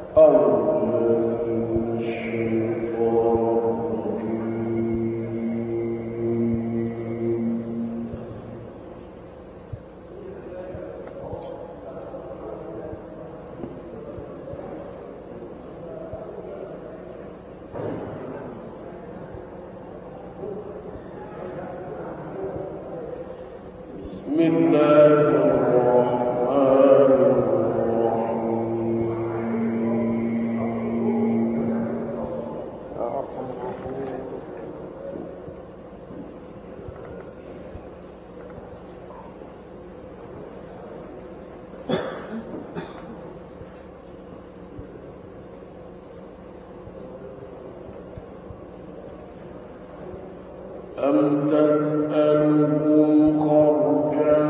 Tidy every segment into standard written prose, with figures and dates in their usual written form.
أم تسألهم خرجا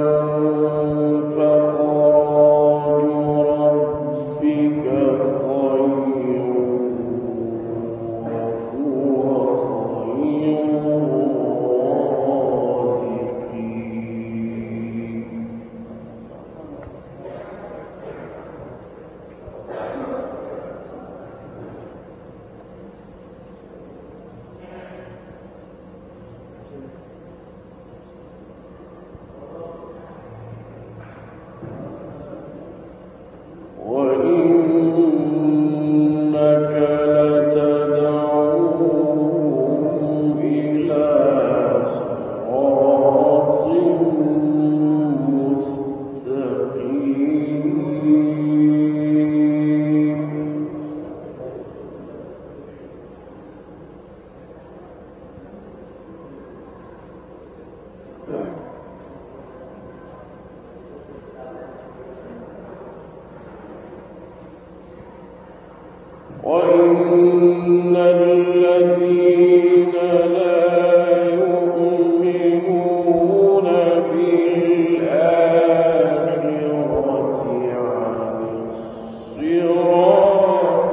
فخراج ربك خير وهو خير الرازقين وإن الذين لا يؤمنون بالآخرة عن الصراط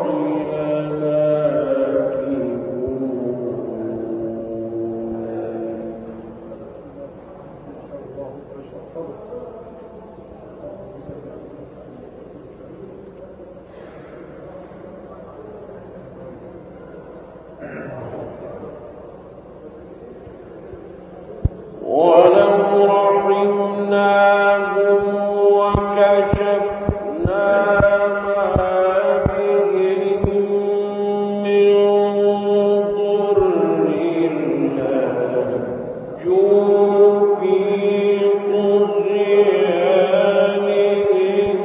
ولو رحمناهم وكشفنا ما بهم من ضر للجوا في طغيانهم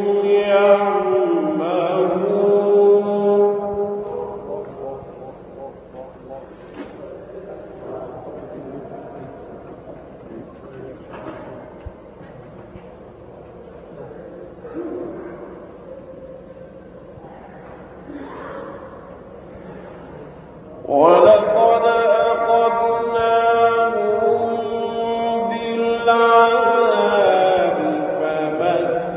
يعمهون ولقد أخذناهم بالعذاب فما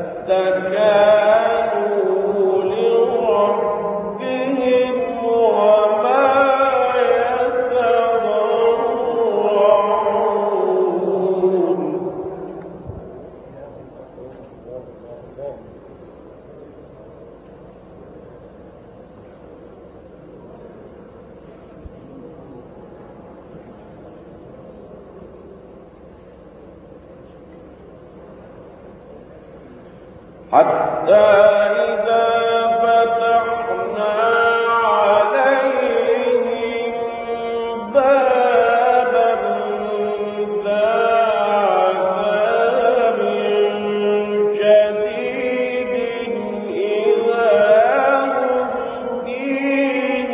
استكانوا لربهم وما يتضرعون حتى إذا فتحنا عليهم بابا ذا عذاب شديد إذا هم فيه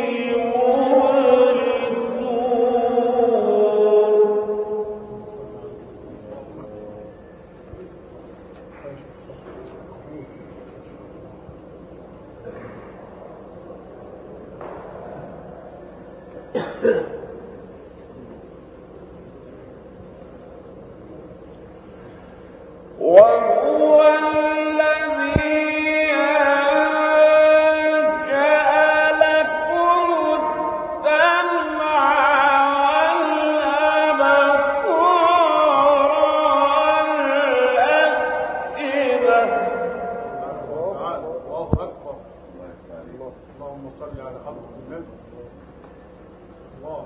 وهو الذي أنشأ لكم السمع والأبصار والأفئدة اللهم صل على حضرة النبي. الله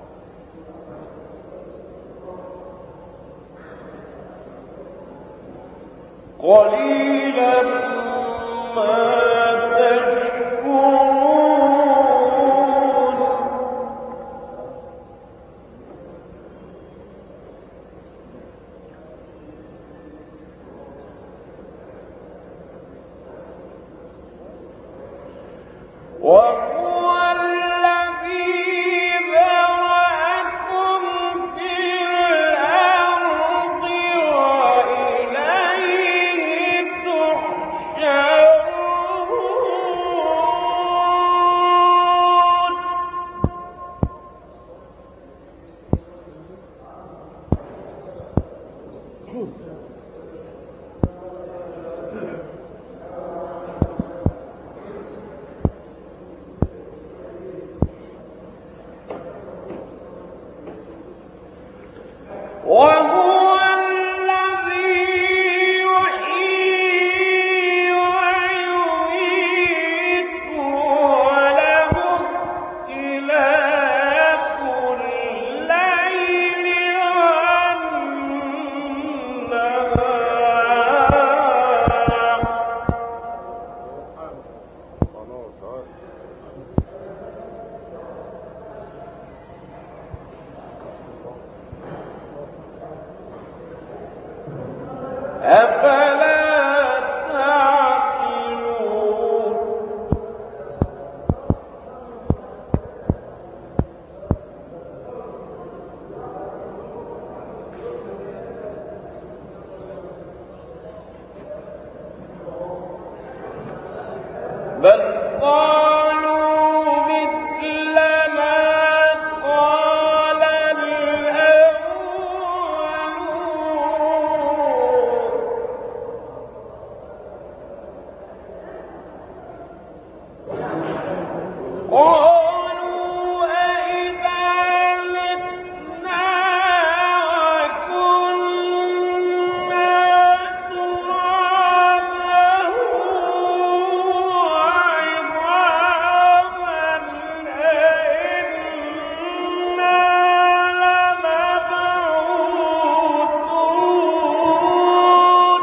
قليلا ما تشكرون. وهو الذي ذرأكم في الأرض وإليه تحشرون. وهو الذي يحيي ويميت وله اختلاف الليل والنهار. أفلا تعقلون. بل قالوا مثل ما قال قالوا أإذا متنا وكنا ترابا وعظاما أإنا لمبعوثون.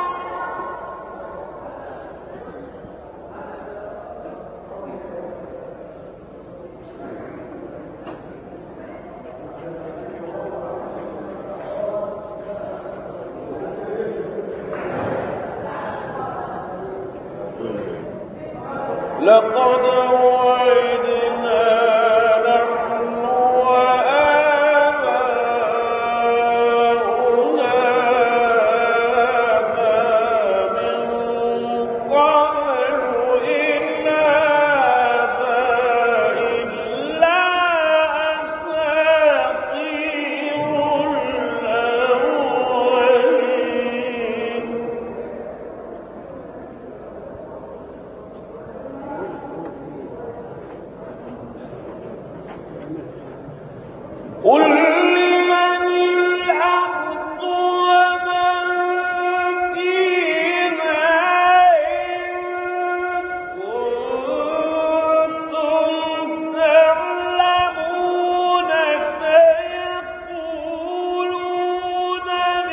لقد وعدنا نحن وآباؤنا هذا من قبل إن هذا إلا أساطير الأولين. قل لمن الأرض ومن فيها إن كنتم تعلمون سيقولون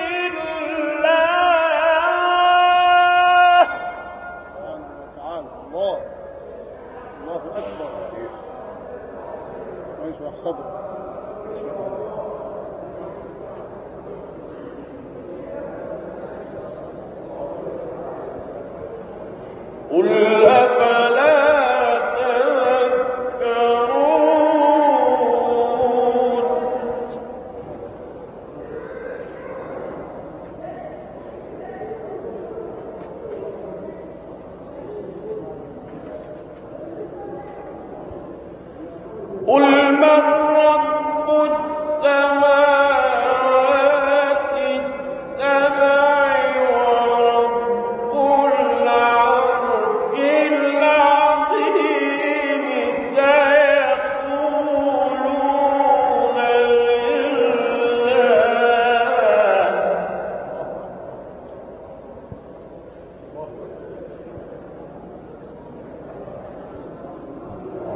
لله. تعالى الله أكبر. ويشرح صدره. قل أفلا تذكرون. قل من رب السماوات السبع ورب العرش العظيم سيقولون لله.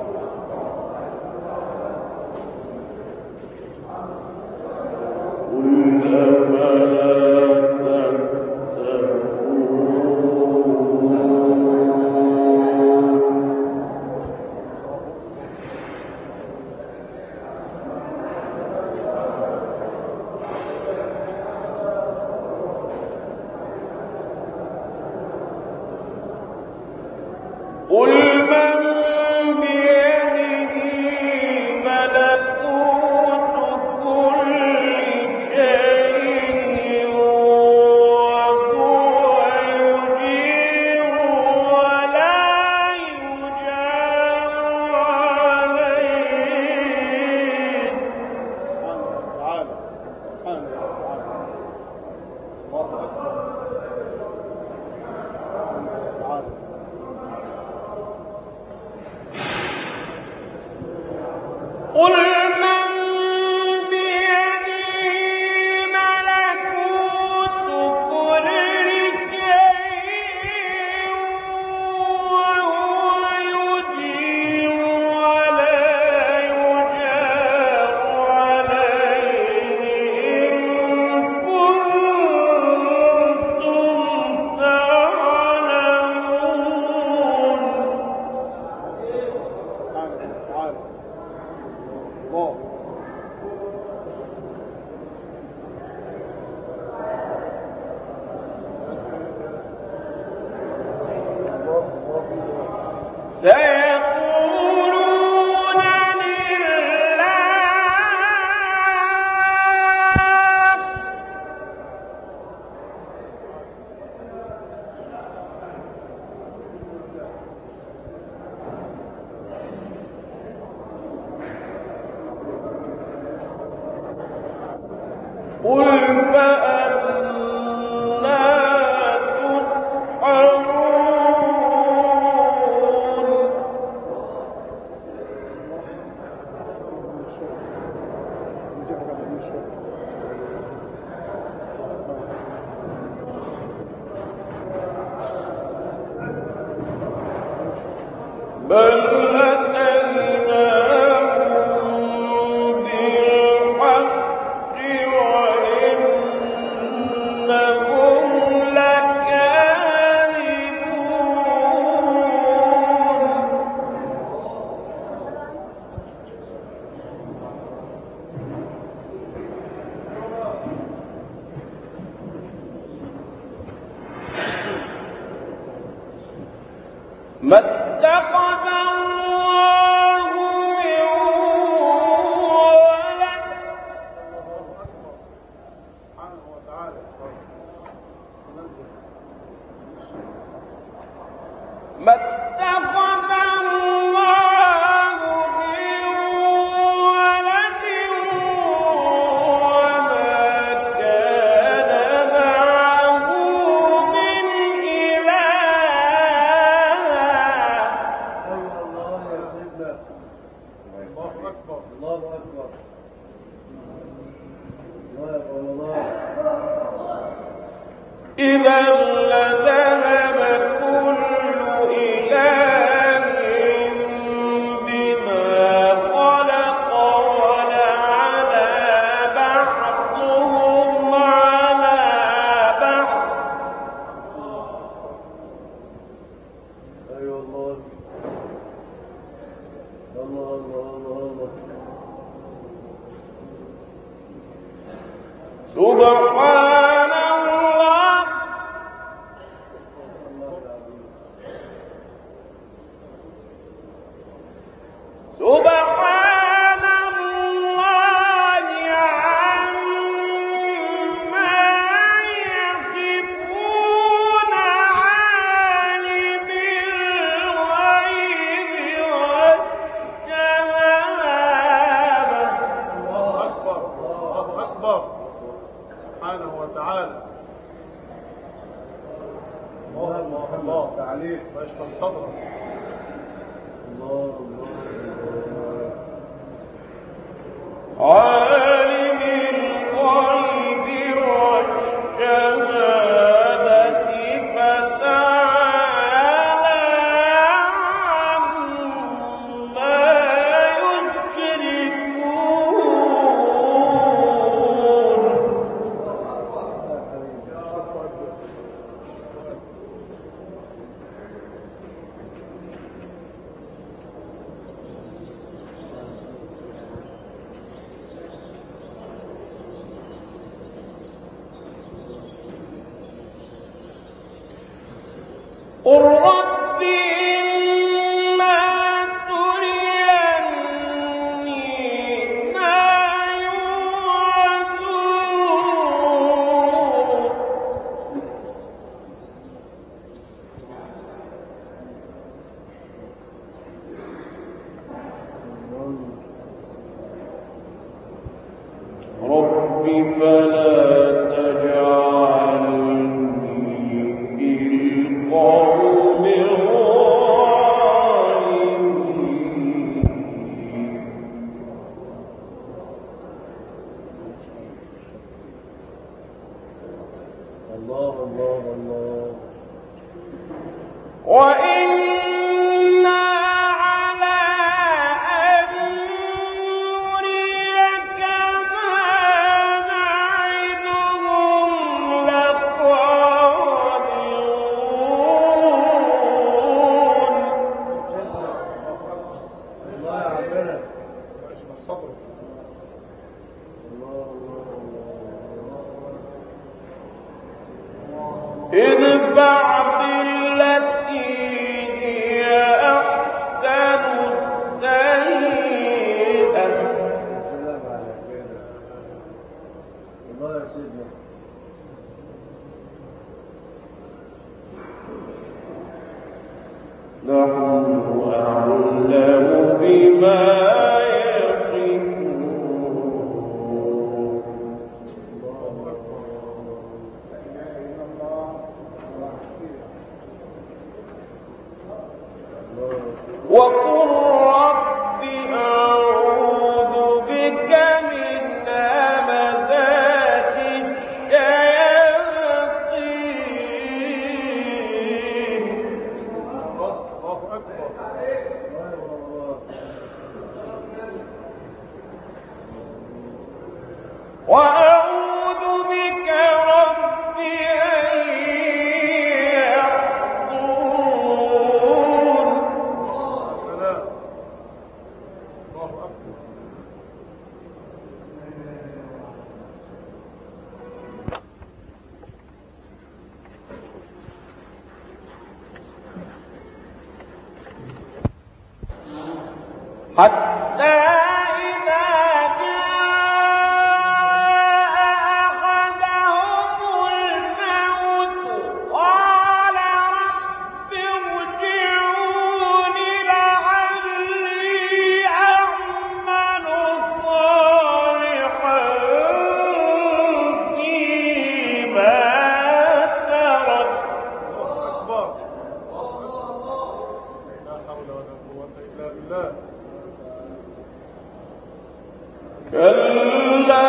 ما اتخذ الله من ولد سبحانه وتعالى. ما اتخذ الله من ولد وما كان معه من إله. الله يا سيدنا. الله أكبر. الله أكبر. الله. إذا لذهب كل إله بما خلق ولعلى بعضهم على بعض. أيوة الله. الله الله الله الله. سبحان الله. سبحان الله عما يصفون عالم الغيب والشهادة. الله أكبر. الله أكبر. سبحانه وتعالى. الله الله الله. تعليق ويشمل صدرك. الله الله الله. عالم الغيب والشهادة فتعالى عما يشركون. قل رب إما تريني ما يوعدون رب فلا تجعلني في القوم الظالمين الله الله الله. وإنا على أن نريك ما نعدهم لقادرون الله يا ربنا. صبر. الله الله الله. ادفع بالتي هي أحسن السيئة السلام على كده. الله يا سيدنا. نحن أعلم بما يصفون وقل رب أعوذ بك من همزات الشياطين الله أكبر. وأعوذ بك رب أن يحضرون سلام. الله أكبر. حتى إذا جاء أحدهم الموت قال رب ارجعون لعلي أعمل صالحا فيما ترك الله أكبر. لا حول ولا قوة إلا بالله. كلا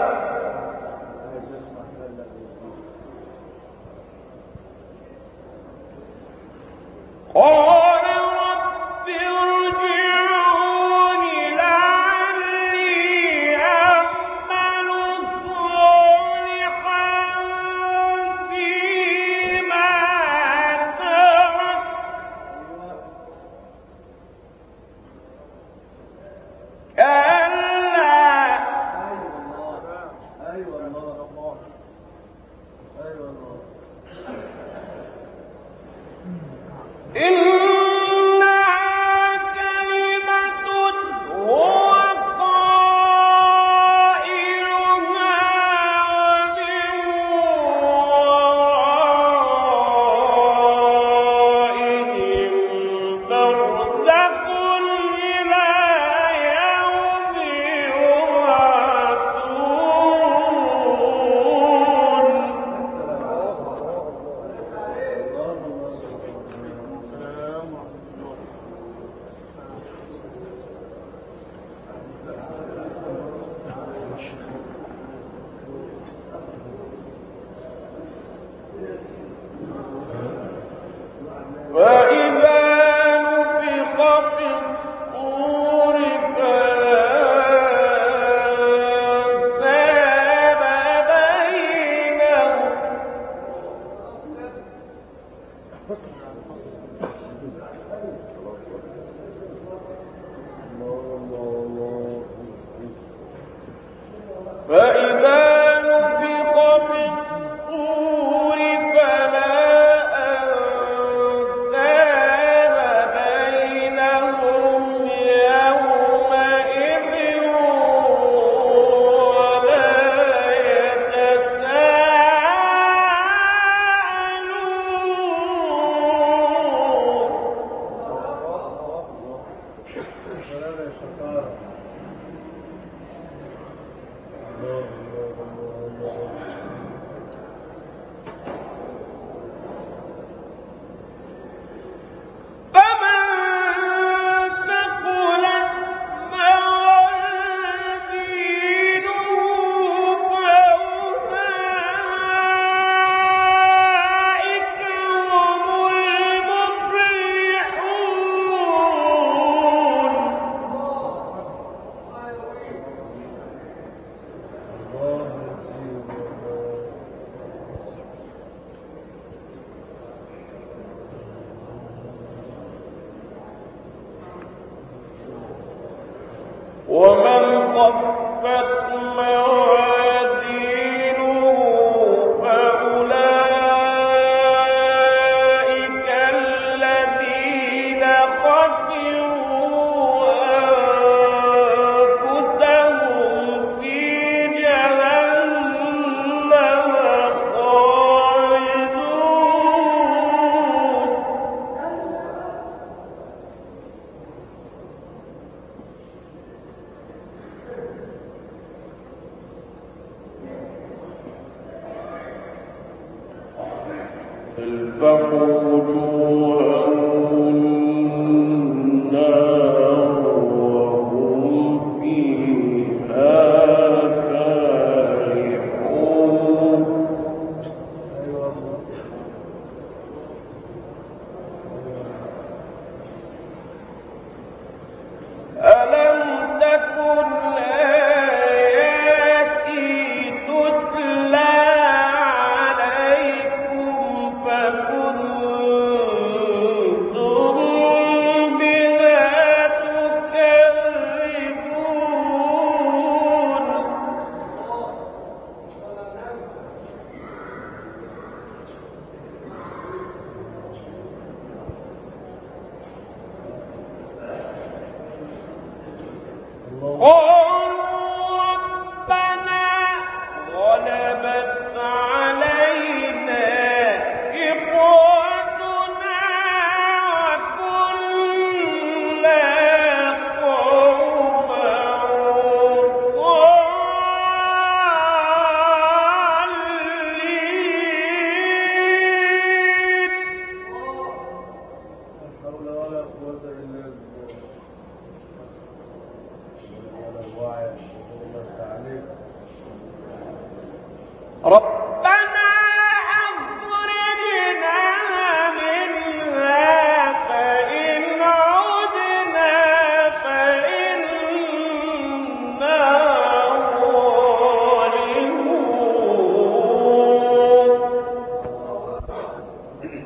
قال رب ارجعون لعلي أعمل صالحا فيما ترك كلا سلام يا شطارة. الله الله الله الله. ومن خفت موازينه فأولئك الذين خسروا أنفسهم في جهنم خالدون. تلفح وجوههم النار وهم فيها كالحون. ألم تكن آياتي تتلى عليكم فكنتم بها تكذبون. قالوا ربنا غلبت علينا شقوتنا وكنا قوما ضالين. لا حول ولا قوة إلا بالله. ولا الوعي الله عليك. ربنا أخرجنا منها فإن عدنا فإنا ظالمون.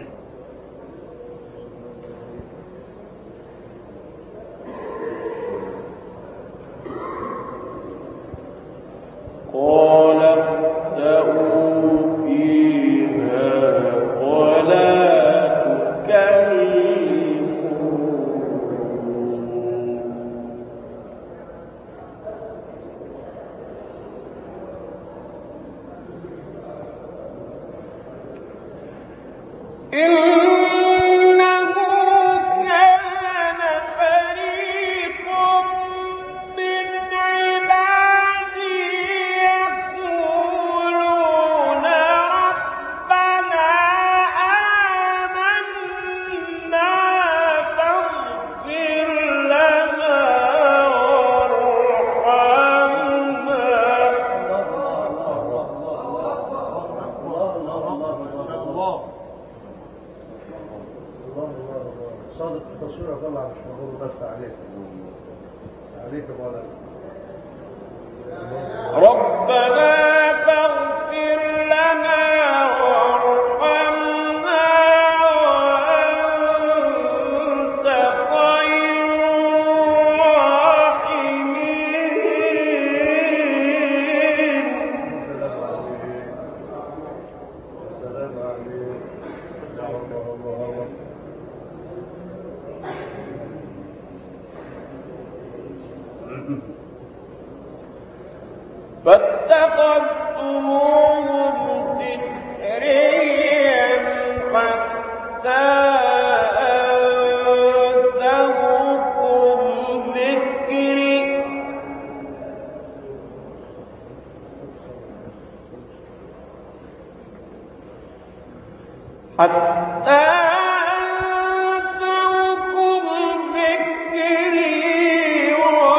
قال اخسئوا فيها ولا تكلمون. إنه كان فريق من عبادي يقولون ربنا آمنا فاغفر لنا وارحمنا. صادق في التصوير طبعا مش موجود بس عليك. عليك يا مولانا. ربنا فاغفر لنا وارحمنا وأنت خير الراحمين. السلام عليك. السلام عليك. الله الله الله. فاتخذتموهم سخريا حتى أنسوكم ذكري حتى أنسوكم ذكري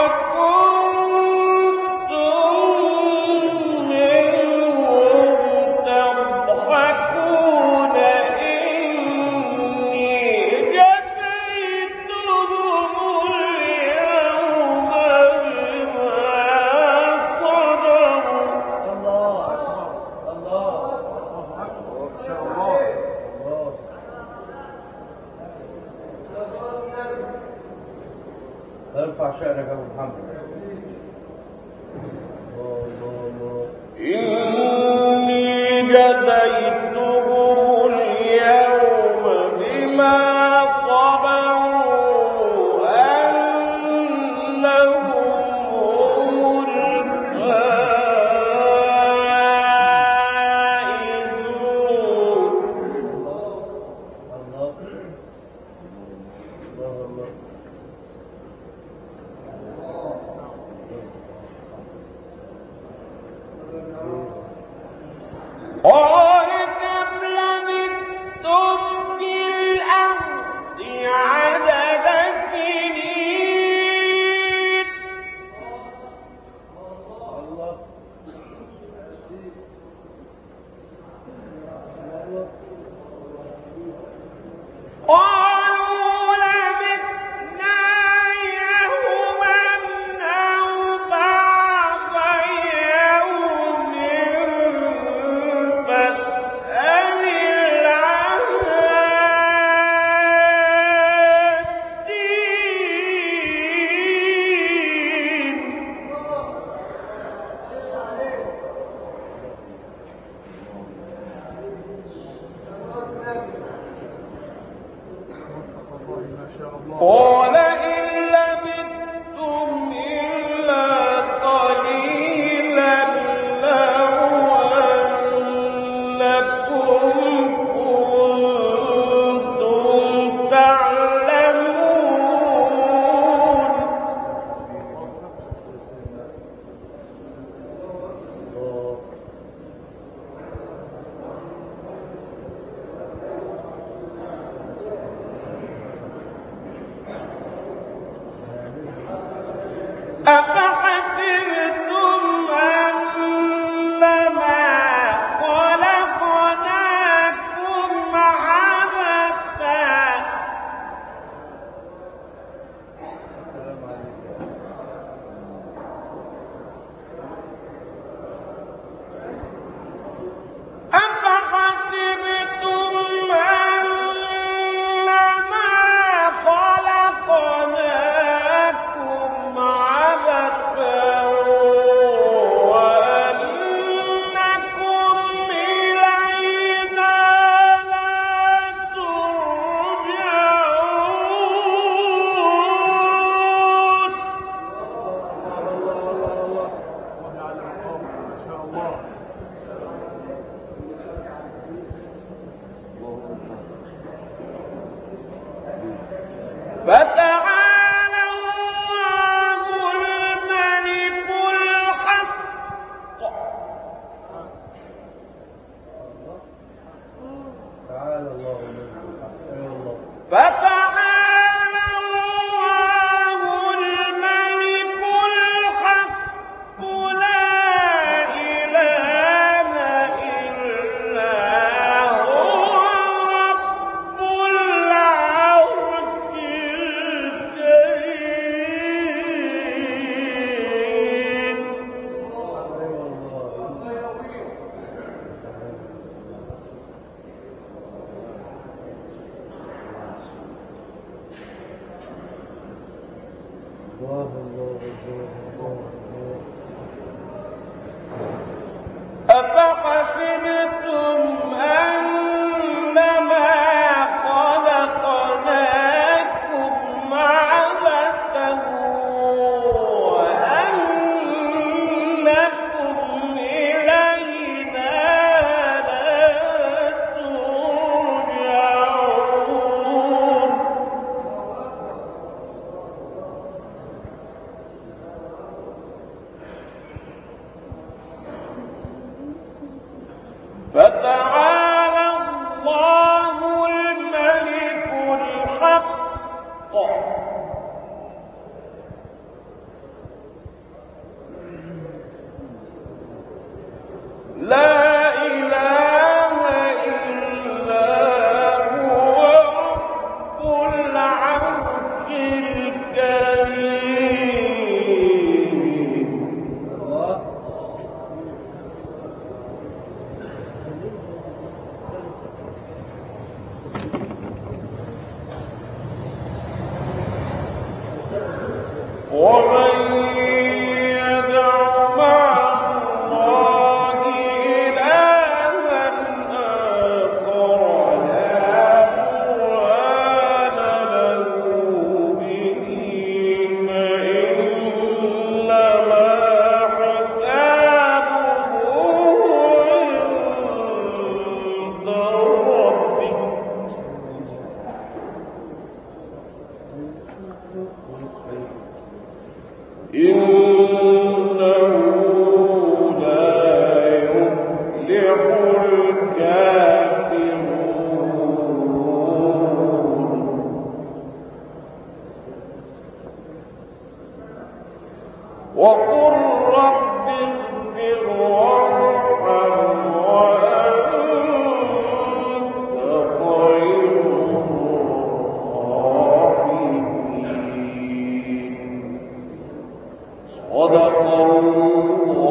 وكنتم منهم تضحكون إني جزيتهم اليوم بما صبروا. الله أكبر. الله أكبر. ما شاء الله. ارفع شأنك يا أبو محمد. الله. إني جزيتهم اليوم بما صبروا أنهم هم الفائزون. الله. قال كم لبثتم في الأرض عدد سنين قالوا لبثنا يوما أو بعض يوم فاسأل العادين. قال إن لبثتم إلا قليلا لو أنكم كنتم تعلمون. أفحسبتم أنما خلقناكم عبثا السلام عليكم. أفحسبتم أنما خلقناكم عبثا وأنكم إلينا لا ترجعون. فتعالى الله الملك الحق تعالى الله من الحق. يا الله. فتعالى الله الملك الحق لا إله إلا هو رب العرش الكريم. أفحسبتم أنما خلقناكم عبثا وأنكم إلينا لا ترجعون. صدق الله